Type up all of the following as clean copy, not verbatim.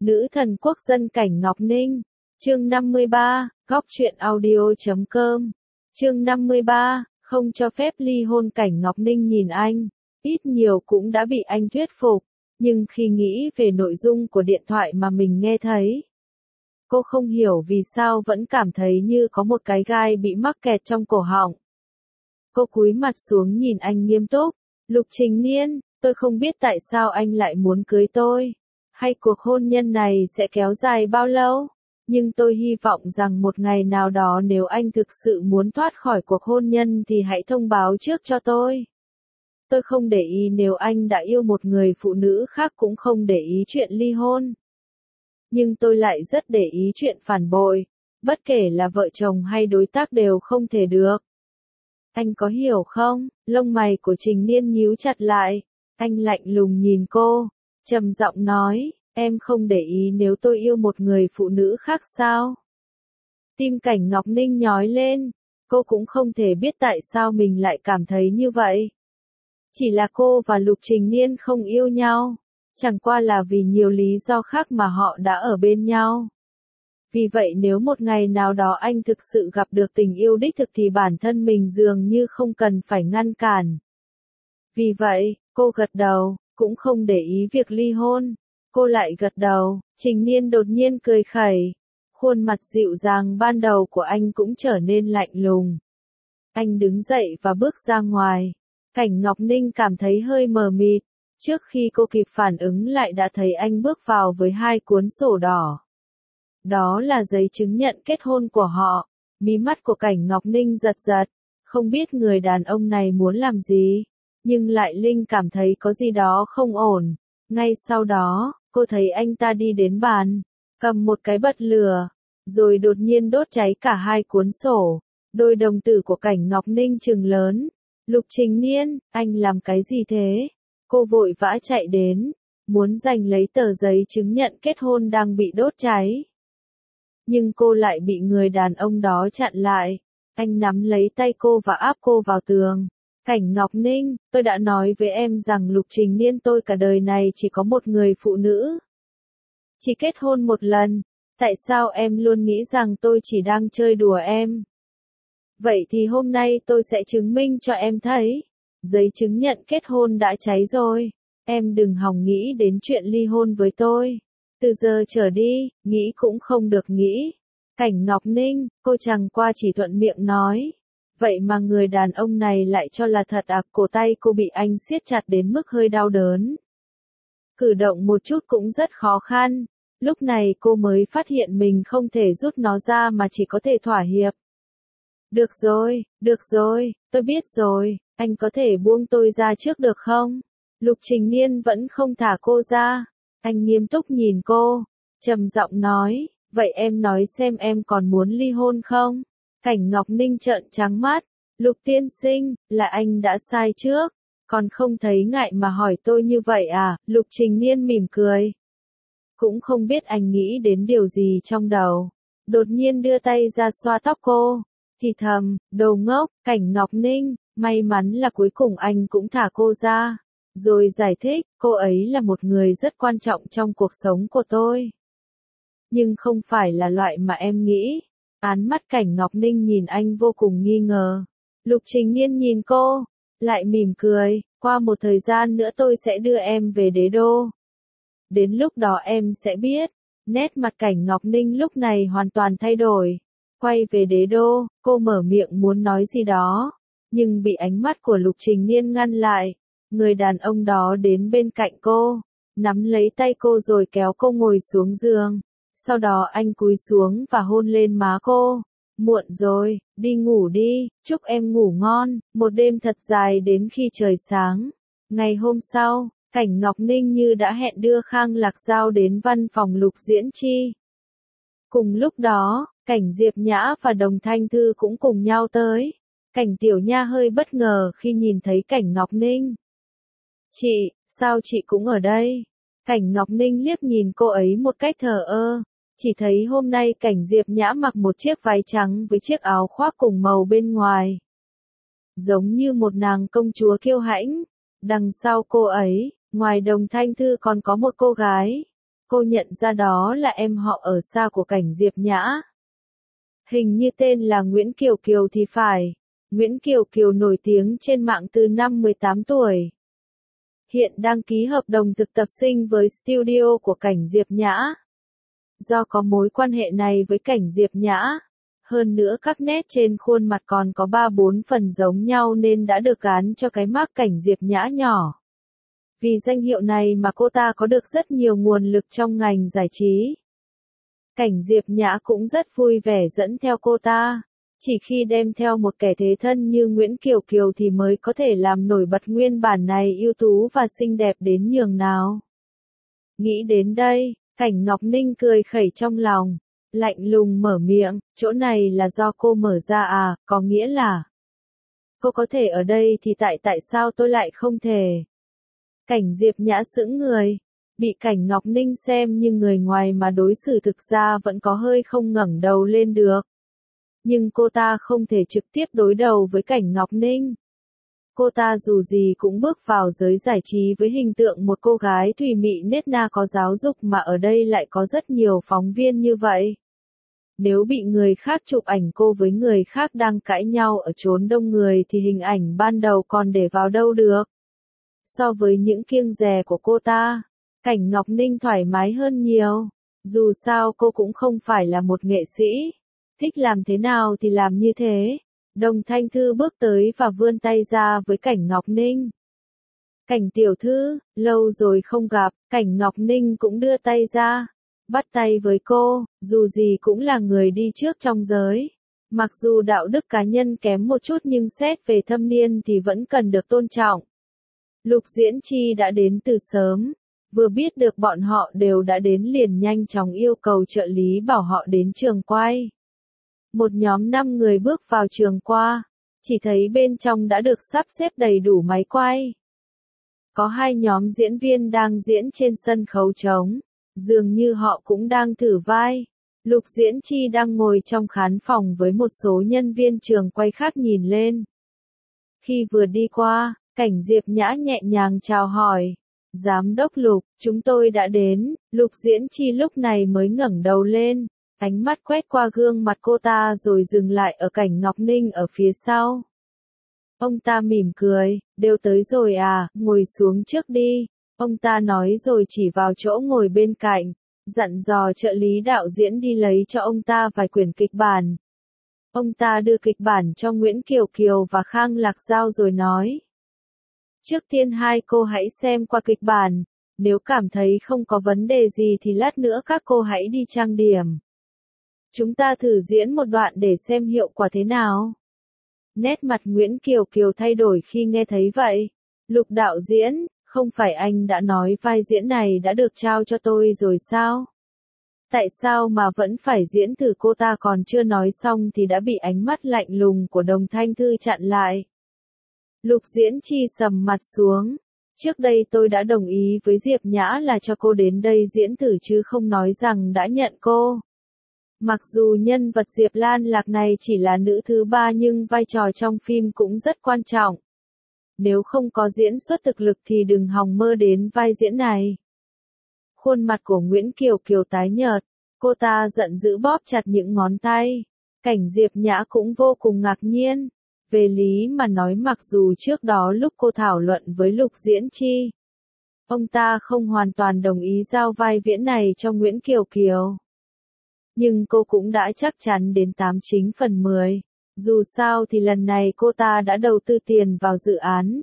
Nữ thần quốc dân Cảnh Ngọc Ninh. Chương 53, Góc truyện audio.com. Chương 53, không cho phép ly hôn. Cảnh Ngọc Ninh nhìn anh, ít nhiều cũng đã bị anh thuyết phục, nhưng khi nghĩ về nội dung của điện thoại mà mình nghe thấy, cô không hiểu vì sao vẫn cảm thấy như có một cái gai bị mắc kẹt trong cổ họng. Cô cúi mặt xuống nhìn anh nghiêm túc. Lục Trình Niên, tôi không biết tại sao anh lại muốn cưới tôi, hay cuộc hôn nhân này sẽ kéo dài bao lâu, nhưng tôi hy vọng rằng một ngày nào đó nếu anh thực sự muốn thoát khỏi cuộc hôn nhân thì hãy thông báo trước cho tôi. Tôi không để ý nếu anh đã yêu một người phụ nữ khác, cũng không để ý chuyện ly hôn. Nhưng tôi lại rất để ý chuyện phản bội, bất kể là vợ chồng hay đối tác đều không thể được. Anh có hiểu không? Lông mày của Trình Niên nhíu chặt lại. Anh lạnh lùng nhìn cô, trầm giọng nói, em không để ý nếu tôi yêu một người phụ nữ khác sao? Tim Cảnh Ngọc Ninh nhói lên, cô cũng không thể biết tại sao mình lại cảm thấy như vậy. Chỉ là cô và Lục Trình Niên không yêu nhau, chẳng qua là vì nhiều lý do khác mà họ đã ở bên nhau. Vì vậy nếu một ngày nào đó anh thực sự gặp được tình yêu đích thực thì bản thân mình dường như không cần phải ngăn cản. Vì vậy, cô gật đầu, cũng không để ý việc ly hôn. Cô lại gật đầu. Trình Niên đột nhiên cười khẩy. Khuôn mặt dịu dàng ban đầu của anh cũng trở nên lạnh lùng. Anh đứng dậy và bước ra ngoài. Cảnh Ngọc Ninh cảm thấy hơi mờ mịt. Trước khi cô kịp phản ứng lại đã thấy anh bước vào với 2 cuốn sổ đỏ. Đó là giấy chứng nhận kết hôn của họ. Mí mắt của Cảnh Ngọc Ninh giật giật. Không biết người đàn ông này muốn làm gì, nhưng lại linh cảm thấy có gì đó không ổn. Ngay sau đó, cô thấy anh ta đi đến bàn, cầm một cái bật lửa, rồi đột nhiên đốt cháy cả 2 cuốn sổ. Đôi đồng tử của Cảnh Ngọc Ninh trừng lớn. Lục Trình Niên, anh làm cái gì thế? Cô vội vã chạy đến, muốn giành lấy tờ giấy chứng nhận kết hôn đang bị đốt cháy. Nhưng cô lại bị người đàn ông đó chặn lại. Anh nắm lấy tay cô và áp cô vào tường. Cảnh Ngọc Ninh, tôi đã nói với em rằng Lục Trình Niên tôi cả đời này chỉ có một người phụ nữ. Chỉ kết hôn một lần. Tại sao em luôn nghĩ rằng tôi chỉ đang chơi đùa em? Vậy thì hôm nay tôi sẽ chứng minh cho em thấy. Giấy chứng nhận kết hôn đã cháy rồi. Em đừng hòng nghĩ đến chuyện ly hôn với tôi. Từ giờ trở đi, nghĩ cũng không được nghĩ. Cảnh Ngọc Ninh, cô chẳng qua chỉ thuận miệng nói. Vậy mà người đàn ông này lại cho là thật à? Cổ tay cô bị anh siết chặt đến mức hơi đau đớn. Cử động một chút cũng rất khó khăn. Lúc này cô mới phát hiện mình không thể rút nó ra mà chỉ có thể thỏa hiệp. Được rồi, tôi biết rồi, anh có thể buông tôi ra trước được không? Lục Trình Niên vẫn không thả cô ra. Anh nghiêm túc nhìn cô, trầm giọng nói, vậy em nói xem em còn muốn ly hôn không? Cảnh Ngọc Ninh trợn trắng mắt. Lục tiên sinh, là anh đã sai trước, còn không thấy ngại mà hỏi tôi như vậy à? Lục Trình Niên mỉm cười. Cũng không biết anh nghĩ đến điều gì trong đầu. Đột nhiên đưa tay ra xoa tóc cô. Thì thầm, đồ ngốc. Cảnh Ngọc Ninh, may mắn là cuối cùng anh cũng thả cô ra. Rồi giải thích, cô ấy là một người rất quan trọng trong cuộc sống của tôi. Nhưng không phải là loại mà em nghĩ. Án mắt Cảnh Ngọc Ninh nhìn anh vô cùng nghi ngờ. Lục Trình Niên nhìn cô, lại mỉm cười, qua một thời gian nữa tôi sẽ đưa em về đế đô. Đến lúc đó em sẽ biết. Nét mặt Cảnh Ngọc Ninh lúc này hoàn toàn thay đổi. Quay về đế đô, cô mở miệng muốn nói gì đó, nhưng bị ánh mắt của Lục Trình Niên ngăn lại. Người đàn ông đó đến bên cạnh cô, nắm lấy tay cô rồi kéo cô ngồi xuống giường. Sau đó anh cúi xuống và hôn lên má cô. Muộn rồi, đi ngủ đi, chúc em ngủ ngon, một đêm thật dài đến khi trời sáng. Ngày hôm sau, Cảnh Ngọc Ninh như đã hẹn đưa Khang Lạc Giao đến văn phòng Lục Diễn Chi. Cùng lúc đó, Cảnh Diệp Nhã và Đồng Thanh Thư cũng cùng nhau tới. Cảnh Tiểu Nha hơi bất ngờ khi nhìn thấy Cảnh Ngọc Ninh. Chị, sao chị cũng ở đây? Cảnh Ngọc Ninh liếc nhìn cô ấy một cách thờ ơ. Chỉ thấy hôm nay Cảnh Diệp Nhã mặc một chiếc váy trắng với chiếc áo khoác cùng màu bên ngoài. Giống như một nàng công chúa kiêu hãnh. Đằng sau cô ấy, ngoài Đồng Thanh Thư còn có một cô gái. Cô nhận ra đó là em họ ở xa của Cảnh Diệp Nhã. Hình như tên là Nguyễn Kiều Kiều thì phải. Nguyễn Kiều Kiều nổi tiếng trên mạng từ năm 18 tuổi. Hiện đăng ký hợp đồng thực tập sinh với studio của Cảnh Diệp Nhã. Do có mối quan hệ này với Cảnh Diệp Nhã, hơn nữa các nét trên khuôn mặt còn có 3-4 phần giống nhau nên đã được gán cho cái mác Cảnh Diệp Nhã nhỏ. Vì danh hiệu này mà cô ta có được rất nhiều nguồn lực trong ngành giải trí. Cảnh Diệp Nhã cũng rất vui vẻ dẫn theo cô ta. Chỉ khi đem theo một kẻ thế thân như Nguyễn Kiều Kiều thì mới có thể làm nổi bật nguyên bản này ưu tú và xinh đẹp đến nhường nào. Nghĩ đến đây, Cảnh Ngọc Ninh cười khẩy trong lòng, lạnh lùng mở miệng, chỗ này là do cô mở ra à, có nghĩa là cô có thể ở đây thì tại sao tôi lại không thể? Cảnh Diệp Nhã sững người, bị Cảnh Ngọc Ninh xem như người ngoài mà đối xử thực ra vẫn có hơi không ngẩng đầu lên được. Nhưng cô ta không thể trực tiếp đối đầu với Cảnh Ngọc Ninh. Cô ta dù gì cũng bước vào giới giải trí với hình tượng một cô gái thùy mị nết na có giáo dục mà ở đây lại có rất nhiều phóng viên như vậy. Nếu bị người khác chụp ảnh cô với người khác đang cãi nhau ở chốn đông người thì hình ảnh ban đầu còn để vào đâu được. So với những kiêng dè của cô ta, Cảnh Ngọc Ninh thoải mái hơn nhiều. Dù sao cô cũng không phải là một nghệ sĩ. Thích làm thế nào thì làm như thế. Đồng Thanh Thư bước tới và vươn tay ra với Cảnh Ngọc Ninh. Cảnh tiểu thư, lâu rồi không gặp, Cảnh Ngọc Ninh cũng đưa tay ra. Bắt tay với cô, dù gì cũng là người đi trước trong giới. Mặc dù đạo đức cá nhân kém một chút nhưng xét về thâm niên thì vẫn cần được tôn trọng. Lục Diễn Chi đã đến từ sớm. Vừa biết được bọn họ đều đã đến liền nhanh chóng yêu cầu trợ lý bảo họ đến trường quay. Một nhóm 5 người bước vào trường qua, chỉ thấy bên trong đã được sắp xếp đầy đủ máy quay. Có 2 nhóm diễn viên đang diễn trên sân khấu trống, dường như họ cũng đang thử vai. Lục Diễn Chi đang ngồi trong khán phòng với một số nhân viên trường quay khác nhìn lên. Khi vừa đi qua, Cảnh Diệp Nhã nhẹ nhàng chào hỏi. Giám đốc Lục, chúng tôi đã đến. Lục Diễn Chi lúc này mới ngẩng đầu lên. Ánh mắt quét qua gương mặt cô ta rồi dừng lại ở Cảnh Ngọc Ninh ở phía sau. Ông ta mỉm cười, đều tới rồi à, ngồi xuống trước đi. Ông ta nói rồi chỉ vào chỗ ngồi bên cạnh, dặn dò trợ lý đạo diễn đi lấy cho ông ta vài quyển kịch bản. Ông ta đưa kịch bản cho Nguyễn Kiều Kiều và Khang Lạc Giao rồi nói. Trước tiên hai cô hãy xem qua kịch bản, nếu cảm thấy không có vấn đề gì thì lát nữa các cô hãy đi trang điểm. Chúng ta thử diễn một đoạn để xem hiệu quả thế nào. Nét mặt Nguyễn Kiều Kiều thay đổi khi nghe thấy vậy. Lục đạo diễn, không phải anh đã nói vai diễn này đã được trao cho tôi rồi sao? Tại sao mà vẫn phải diễn thử? Cô ta còn chưa nói xong thì đã bị ánh mắt lạnh lùng của Đồng Thanh Thư chặn lại. Lục Diễn Chi sầm mặt xuống. Trước đây tôi đã đồng ý với Diệp Nhã là cho cô đến đây diễn thử chứ không nói rằng đã nhận cô. Mặc dù nhân vật Diệp Lan Lạc này chỉ là nữ thứ 3 nhưng vai trò trong phim cũng rất quan trọng. Nếu không có diễn xuất thực lực thì đừng hòng mơ đến vai diễn này. Khuôn mặt của Nguyễn Kiều Kiều tái nhợt, cô ta giận dữ bóp chặt những ngón tay. Cảnh Diệp Nhã cũng vô cùng ngạc nhiên. Về lý mà nói mặc dù trước đó lúc cô thảo luận với Lục Diễn Chi, ông ta không hoàn toàn đồng ý giao vai diễn này cho Nguyễn Kiều Kiều. Nhưng cô cũng đã chắc chắn đến 89/10. Dù sao thì lần này cô ta đã đầu tư tiền vào dự án.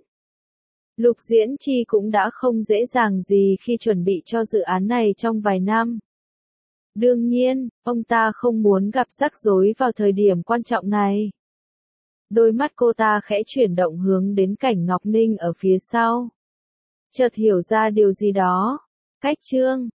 Lục Diễn Chi cũng đã không dễ dàng gì khi chuẩn bị cho dự án này trong vài năm. Đương nhiên, ông ta không muốn gặp rắc rối vào thời điểm quan trọng này. Đôi mắt cô ta khẽ chuyển động hướng đến Cảnh Ngọc Ninh ở phía sau. Chợt hiểu ra điều gì đó. Cách chương